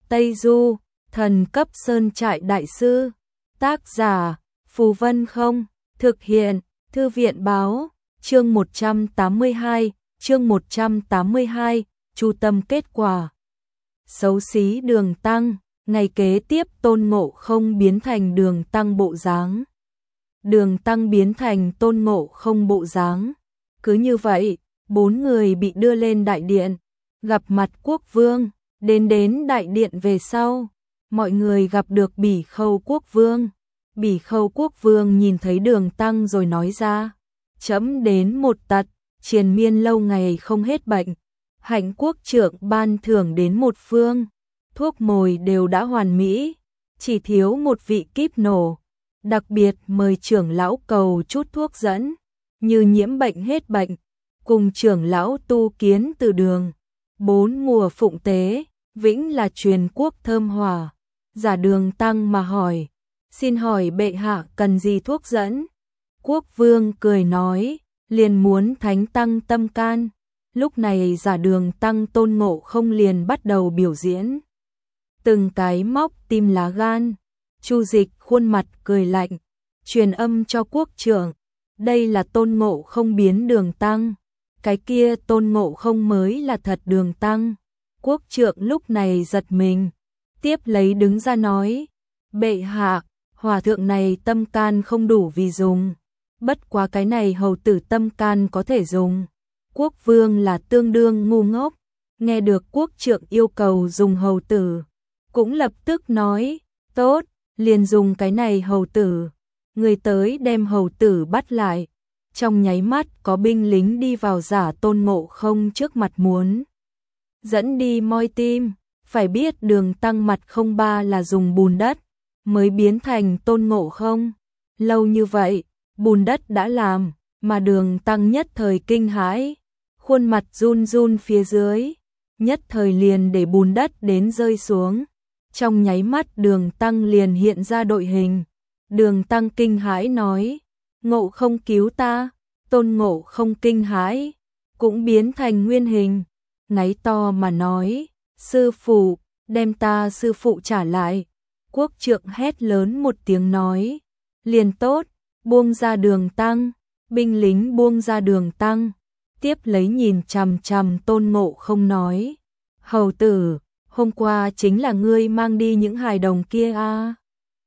Tây Du, thần cấp sơn trại đại sư. Tác giả, Phù Vân Không, thực hiện, Thư viện báo, chương 182, Chu tâm kết quả. Xấu xí Đường Tăng, ngày kế tiếp Tôn Ngộ Không biến thành Đường Tăng bộ dáng. Đường Tăng biến thành Tôn Ngộ Không bộ dáng. Cứ như vậy, 4 người bị đưa lên đại điện, gặp mặt quốc vương. Đến đại điện về sau, mọi người gặp được Bỉ Khâu quốc vương. Bỉ Khâu quốc vương nhìn thấy Đường Tăng rồi nói ra: "Trẫm đến một tật, triền miên lâu ngày không hết bệnh. Hạnh quốc trưởng ban thưởng đến một phương, thuốc mồi đều đã hoàn mỹ, chỉ thiếu một vị kíp nổ. Đặc biệt mời trưởng lão cầu chút thuốc dẫn, như nhiễm bệnh hết bệnh, cùng trưởng lão tu kiến từ đường. 4 mùa phụng tế, vĩnh là truyền quốc thơm hòa." Giả Đường Tăng mà hỏi: "Xin hỏi bệ hạ cần gì thuốc dẫn?" Quốc vương cười nói: "Liền muốn thánh tăng tâm can." Lúc này Giả Đường Tăng Tôn Ngộ Không liền bắt đầu biểu diễn. Từng cái móc tim lá gan. Chu Dịch khuôn mặt cười lạnh, truyền âm cho quốc trưởng: "Đây là Tôn Ngộ Không biến Đường Tăng, cái kia Tôn Ngộ Không mới là thật Đường Tăng." Quốc trưởng lúc này giật mình, tiếp lấy đứng ra nói: "Bệ hạ, hòa thượng này tâm can không đủ vì dùng, bất quá cái này hầu tử tâm can có thể dùng." Quốc vương là tương đương ngu ngốc, nghe được quốc trưởng yêu cầu dùng hầu tử, cũng lập tức nói: "Tốt, liền dùng cái này hầu tử." Người tới đem hầu tử bắt lại. Trong nháy mắt có binh lính đi vào Giả Tôn Ngộ Không trước mặt muốn dẫn đi moi tim. Phải biết Đường Tăng mặt không ba là dùng bùn đất mới biến thành Tôn Ngộ Không. Lâu như vậy, bùn đất đã làm, mà Đường Tăng nhất thời kinh hãi, khuôn mặt run run phía dưới, nhất thời liền để bùn đất đến rơi xuống. Trong nháy mắt Đường Tăng liền hiện ra đội hình. Đường Tăng kinh hãi nói: "Ngộ Không cứu ta." Tôn Ngộ Không kinh hãi, cũng biến thành nguyên hình, ngáy to mà nói: "Sư phụ, đem ta sư phụ trả lại." Quốc trưởng hét lớn một tiếng nói: "Liền tốt, buông ra Đường Tăng." Binh lính buông ra Đường Tăng, tiếp lấy nhìn chằm chằm Tôn Ngộ Không nói: "Hầu tử, hôm qua chính là ngươi mang đi những hài đồng kia à?"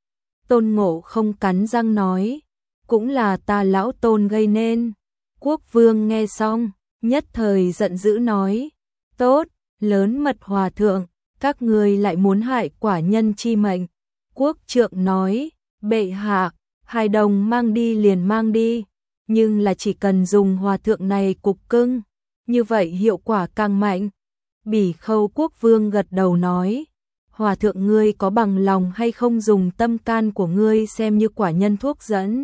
Tôn Ngộ Không cắn răng nói: "Cũng là ta lão Tôn gây nên." Quốc vương nghe xong, nhất thời giận dữ nói: "Tốt, lớn mật hòa thượng, các ngươi lại muốn hại quả nhân chi mệnh." Quốc trưởng nói: "Bệ hạ, hài đồng mang đi liền mang đi, nhưng là chỉ cần dùng hòa thượng này cục cưng, như vậy hiệu quả càng mạnh." Bỉ Khâu quốc vương gật đầu nói: "Hòa thượng ngươi có bằng lòng hay không dùng tâm can của ngươi xem như quả nhân thuốc dẫn?"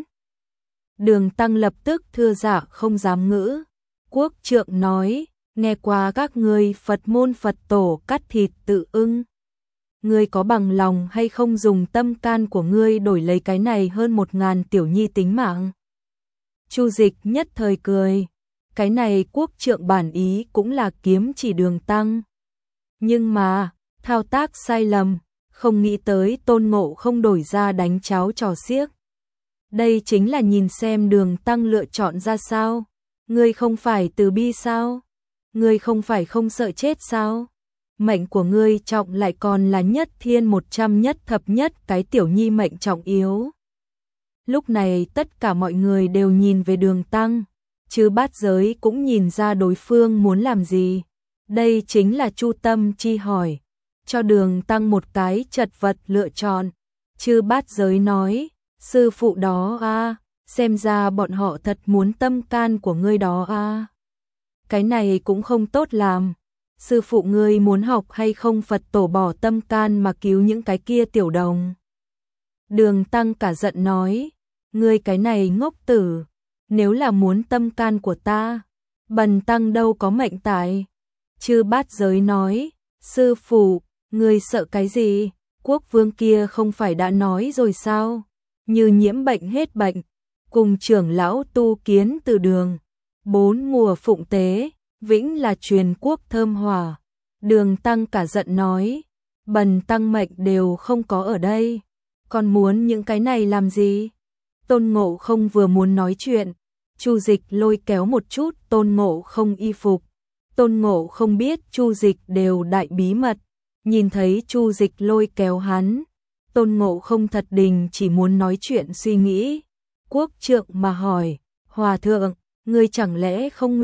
Đường Tăng lập tức thưa dạ không dám ngữ. Quốc trưởng nói: "Nghe qua các ngươi Phật môn Phật tổ cắt thịt tự ưng. Ngươi có bằng lòng hay không dùng tâm can của ngươi đổi lấy cái này hơn 1000 tiểu nhi tính mạng?" Chu Dịch nhất thời cười. Cái này quốc trưởng bản ý cũng là kiếm chỉ Đường Tăng. Nhưng mà, thao tác sai lầm, không nghĩ tới Tôn Ngộ Không đổi ra đánh cháo trò xiếc. Đây chính là nhìn xem Đường Tăng lựa chọn ra sao. Ngươi không phải từ bi sao? Ngươi không phải không sợ chết sao? Mệnh của ngươi trọng lại còn là nhất thiên 100 nhất thập nhất cái tiểu nhi mệnh trọng yếu. Lúc này tất cả mọi người đều nhìn về Đường Tăng, chứ bát giới cũng nhìn ra đối phương muốn làm gì. Đây chính là Chu tâm chi hỏi, cho Đường Tăng một cái chật vật lựa chọn. Chư bát giới nói: "Sư phụ đó a, xem ra bọn họ thật muốn tâm can của ngươi đó a. Cái này cũng không tốt làm. Sư phụ ngươi muốn học hay không Phật tổ bỏ tâm can mà cứu những cái kia tiểu đồng?" Đường Tăng cả giận nói: "Ngươi cái này ngốc tử, nếu là muốn tâm can của ta, bần tăng đâu có mệnh tại." Chư bát giới nói: "Sư phụ, ngươi sợ cái gì? Quốc vương kia không phải đã nói rồi sao? Như nhiễm bệnh hết bệnh, cùng trưởng lão tu kiến từ đường. 4 mùa phụng tế, vĩnh là truyền quốc thơm hòa." Đường Tăng cả giận nói: Bần tăng mệnh đều không có ở đây, còn muốn những cái này làm gì? Tôn Ngộ Không vừa muốn nói chuyện, Chu Dịch lôi kéo một chút Tôn Ngộ Không y phục. Tôn Ngộ Không biết Chu Dịch đều đại bí mật, nhìn thấy Chu Dịch lôi kéo hắn, Tôn Ngộ Không thật đình chỉ muốn nói chuyện suy nghĩ. Quốc trượng mà hỏi, Hòa thượng, ngươi chẳng lẽ không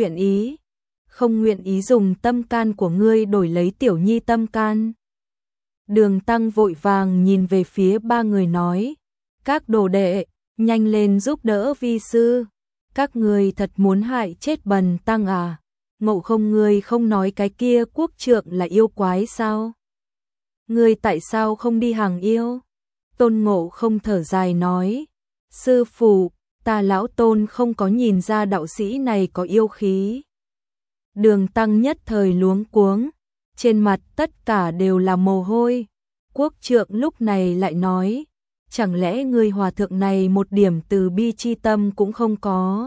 nguyện ý dùng tâm can của ngươi đổi lấy Tiểu Nhi tâm can? Đường Tăng vội vàng nhìn về phía ba người nói, các đồ đệ, nhanh lên giúp đỡ vi sư, các người thật muốn hại chết Bần Tăng à? Ngộ Không, ngươi không nói cái kia quốc trượng là yêu quái sao? Ngươi tại sao không đi hàng yêu? Tôn Ngộ Không thở dài nói, sư phụ, ta lão Tôn không có nhìn ra đạo sĩ này có yêu khí. Đường Tăng nhất thời luống cuống, trên mặt tất cả đều là mồ hôi. Quốc trượng lúc này lại nói, chẳng lẽ ngươi hòa thượng này một điểm từ bi chi tâm cũng không có?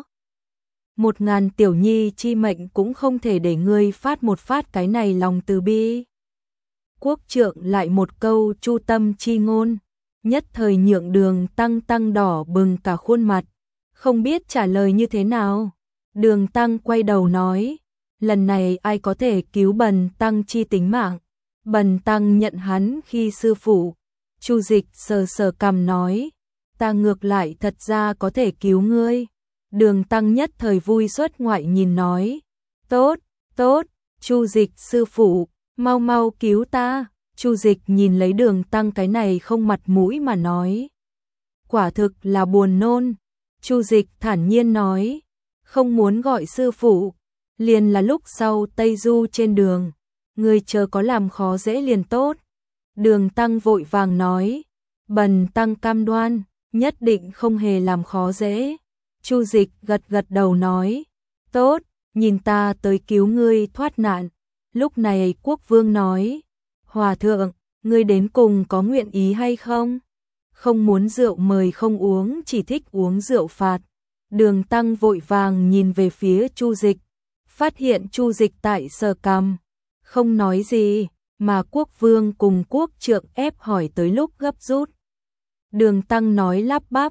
1000 Tiểu Nhi chi mệnh cũng không thể để ngươi phát một phát cái này lòng từ bi. Quốc trượng lại một câu chu tâm chi ngôn, nhất thời nhượng Đường Tăng đỏ bừng cả khuôn mặt, không biết trả lời như thế nào. Đường Tăng quay đầu nói, lần này ai có thể cứu Bần Tăng chi tính mạng? Bần Tăng nhận hắn khi sư phụ. Chu Dịch sờ sờ cằm nói, ta ngược lại thật ra có thể cứu ngươi. Đường Tăng nhất thời vui xuất ngoại nhìn nói, tốt, tốt, Chu Dịch sư phụ, mau mau cứu ta. Chu Dịch nhìn lấy Đường Tăng cái này không mặt mũi mà nói, quả thực là buồn nôn. Chu Dịch thản nhiên nói, không muốn gọi sư phụ, liền là lúc sau Tây Du trên đường, ngươi chờ có làm khó dễ liền tốt. Đường Tăng vội vàng nói, Bần Tăng cam đoan, nhất định không hề làm khó dễ. Chu Dịch gật gật đầu nói, tốt, nhìn ta tới cứu ngươi thoát nạn. Lúc này Quốc Vương nói, Hòa thượng, ngươi đến cùng có nguyện ý hay không? Không muốn rượu mời không uống, chỉ thích uống rượu phạt. Đường Tăng vội vàng nhìn về phía Chu Dịch, phát hiện Chu Dịch tại sờ cằm, không nói gì, mà Quốc Vương cùng Quốc trượng ép hỏi tới lúc gấp rút. Đường Tăng nói lắp bắp,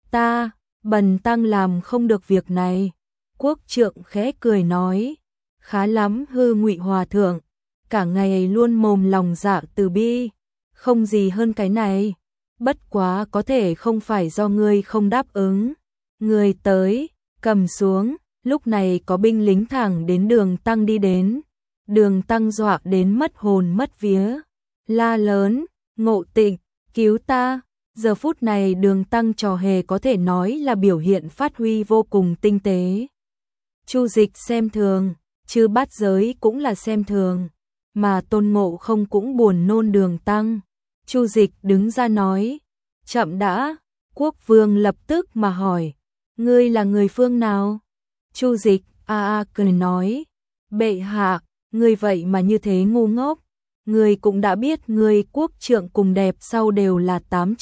Bần Tăng làm không được việc này. Quốc trượng khẽ cười nói, khá lắm hư Ngụy Hòa thượng, cả ngày luôn mồm lòng dạ từ bi, không gì hơn cái này. Bất quá có thể không phải do ngươi không đáp ứng. Ngươi tới, cầm xuống. Lúc này có binh lính thẳng đến Đường Tăng đi đến. Đường Tăng dọa đến mất hồn mất vía, la lớn, Ngộ Tịnh, cứu ta. Giờ phút này Đường Tăng trò hề có thể nói là biểu hiện phát huy vô cùng tinh tế. Chu Dịch xem thường, Chư Bát Giới cũng là xem thường, mà Tôn Ngộ Không cũng buồn nôn Đường Tăng. Chu Dịch đứng ra nói, chậm đã. Quốc Vương lập tức mà hỏi, ngươi là người phương nào? Chu Dịch cười nói, bệ hạ, ngươi vậy mà như thế ngu ngốc. Ngươi cũng đã biết ngươi quốc trượng cùng đẹp sau đều là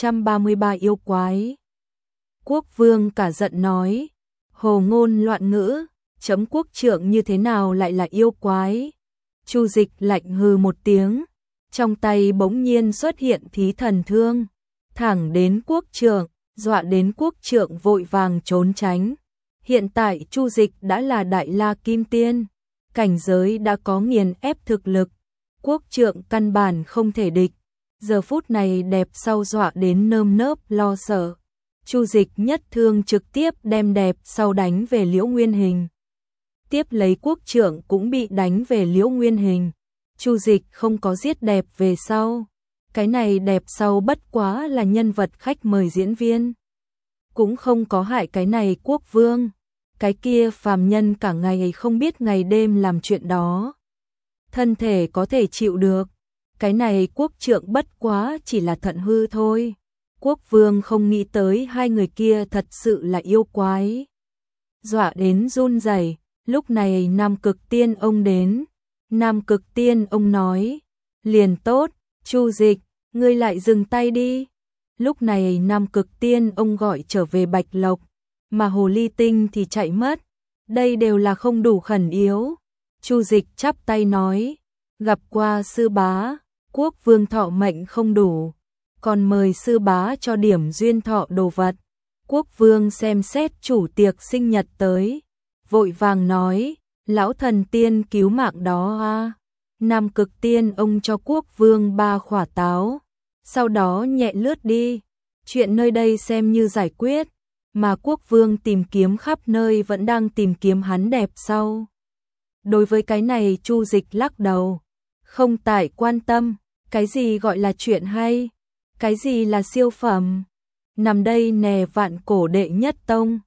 833 yêu quái. Quốc Vương cả giận nói, hồ ngôn loạn ngữ, chấm quốc trượng như thế nào lại là yêu quái? Chu Dịch lạnh hừ một tiếng, trong tay bỗng nhiên xuất hiện thí thần thương, thẳng đến quốc trượng, dọa đến quốc trượng vội vàng trốn tránh. Hiện tại Chu Dịch đã là Đại La Kim Tiên, cảnh giới đã có nghiền ép thực lực, quốc trượng căn bản không thể địch. Giờ phút này đẹp sau dọa đến nơm nớp lo sợ. Chu Dịch nhất thương trực tiếp đem đẹp sau đánh về Liễu Nguyên Hình. Tiếp lấy quốc trượng cũng bị đánh về Liễu Nguyên Hình. Chu Dịch không có giết đẹp về sau. Cái này đẹp sau bất quá là nhân vật khách mời diễn viên. Cũng không có hại cái này quốc vương. Cái kia phàm nhân cả ngày không biết ngày đêm làm chuyện đó. Thân thể có thể chịu được. Cái này quốc trượng bất quá chỉ là thận hư thôi. Quốc vương không nghĩ tới hai người kia thật sự là yêu quái. Dọa đến run rẩy. Lúc này Nam Cực Tiên ông đến. Nam Cực Tiên ông nói, liền tốt, Chu Dịch, ngươi lại dừng tay đi. Lúc này Nam Cực Tiên ông gọi trở về Bạch Lộc, mà Hồ Ly Tinh thì chạy mất. Đây đều là không đủ khẩn yếu. Chu Dịch chắp tay nói, gặp qua sư bá. Quốc vương thọ mệnh không đủ, còn mời sư bá cho điểm duyên thọ đồ vật. Quốc vương xem xét chủ tiệc sinh nhật tới, vội vàng nói, lão thần tiên cứu mạng đó a. Nam Cực Tiên ông cho quốc vương 3 quả táo, sau đó nhẹ lướt đi, chuyện nơi đây xem như giải quyết, mà quốc vương tìm kiếm khắp nơi vẫn đang tìm kiếm hắn đẹp sau. Đối với cái này Chu Dịch lắc đầu, không tại quan tâm, cái gì gọi là chuyện hay, cái gì là siêu phẩm, nằm đây nè vạn cổ đệ nhất tông,